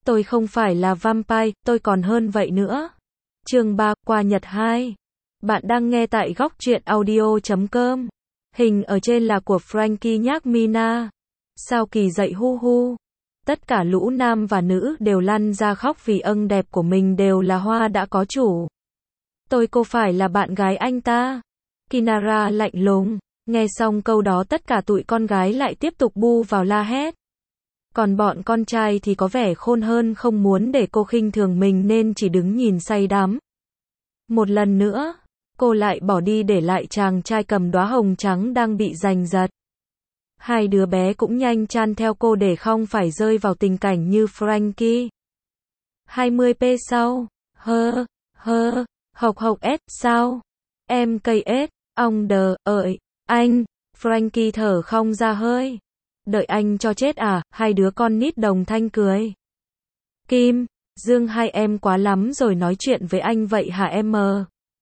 Tôi không phải là vampire, tôi còn hơn vậy nữa. Chương 3, qua Nhật 2. Bạn đang nghe tại góc truyện audio.com. Hình ở trên là của Frankie nhác Mina. Sao kỳ dậy hu hu. Tất cả lũ nam và nữ đều lăn ra khóc vì âng đẹp của mình đều là hoa đã có chủ. Cô phải là bạn gái anh ta. Kinara lạnh lùng. Nghe xong câu đó tất cả tụi con gái lại tiếp tục bu vào la hét. Còn bọn con trai thì có vẻ khôn hơn, không muốn để cô khinh thường mình nên chỉ đứng nhìn say đắm. Một lần nữa, cô lại bỏ đi để lại chàng trai cầm đóa hồng trắng đang bị giành giật. Hai đứa bé cũng nhanh chan theo cô để không phải rơi vào tình cảnh như Frankie. 20p sau, hộc s sao? Em cây ếch, ông đờ, ơi, anh, Frankie thở không ra hơi. Đợi anh cho chết à, hai đứa con nít đồng thanh cười. Kim, Dương, hai em quá lắm rồi nói chuyện với anh vậy hả em mờ?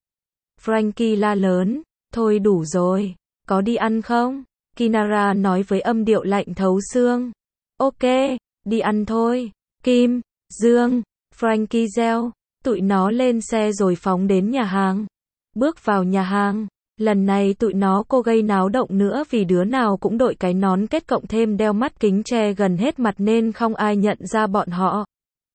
Frankie la lớn, thôi đủ rồi, có đi ăn không? Kinara nói với âm điệu lạnh thấu xương. Ok, đi ăn thôi. Kim, Dương, Frankie reo, tụi nó lên xe rồi phóng đến nhà hàng. Bước vào nhà hàng. Lần này tụi nó cô gây náo động nữa vì đứa nào cũng đội cái nón kết cộng thêm đeo mắt kính che gần hết mặt nên không ai nhận ra bọn họ.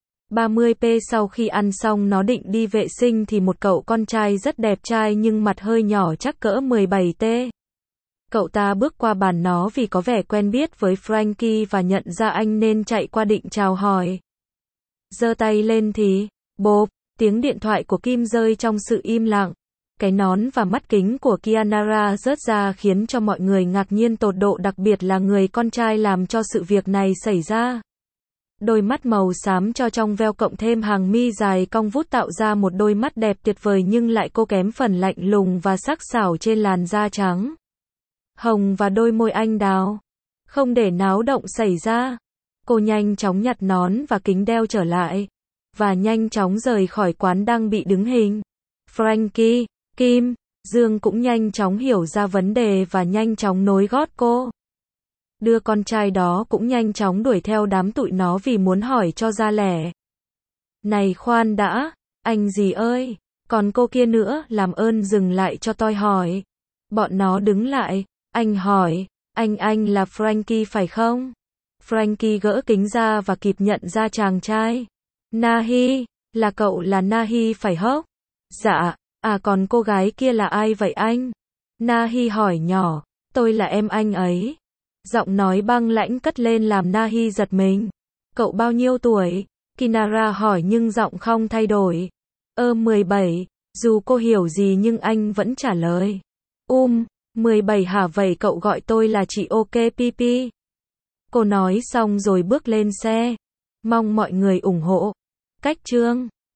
30p sau khi ăn xong nó định đi vệ sinh thì một cậu con trai rất đẹp trai nhưng mặt hơi nhỏ chắc cỡ 17t. Cậu ta bước qua bàn nó vì có vẻ quen biết với Frankie và nhận ra anh nên chạy qua định chào hỏi. Giơ tay lên thì, bộp, tiếng điện thoại của Kim rơi trong sự im lặng. Cái nón và mắt kính của Kinara rớt ra khiến cho mọi người ngạc nhiên tột độ, đặc biệt là người con trai làm cho sự việc này xảy ra. Đôi mắt màu xám cho trong veo cộng thêm hàng mi dài cong vút tạo ra một đôi mắt đẹp tuyệt vời nhưng lại cô kém phần lạnh lùng và sắc sảo trên làn da trắng hồng và đôi môi anh đào. Không để náo động xảy ra, cô nhanh chóng nhặt nón và kính đeo trở lại và nhanh chóng rời khỏi quán đang bị đứng hình. Frankie, Kim, Dương cũng nhanh chóng hiểu ra vấn đề và nhanh chóng nối gót cô. Đứa con trai đó cũng nhanh chóng đuổi theo đám tụi nó vì muốn hỏi cho ra lẻ. Này khoan đã, anh gì ơi, còn cô kia nữa, làm ơn dừng lại cho tôi hỏi. Bọn nó đứng lại, anh hỏi, anh là Frankie phải không? Frankie gỡ kính ra và kịp nhận ra chàng trai. Nahi, là cậu là Nahi phải hốc? Dạ. À còn cô gái kia là ai vậy anh? Nahi hỏi nhỏ. Tôi là em anh ấy. Giọng nói băng lãnh cất lên làm Nahi giật mình. Cậu bao nhiêu tuổi? Kinara hỏi nhưng giọng không thay đổi. 17. Dù cô hiểu gì nhưng anh vẫn trả lời. 17 hả, vậy cậu gọi tôi là chị ok Pipi. Cô nói xong rồi bước lên xe. Mong mọi người ủng hộ. Cách chương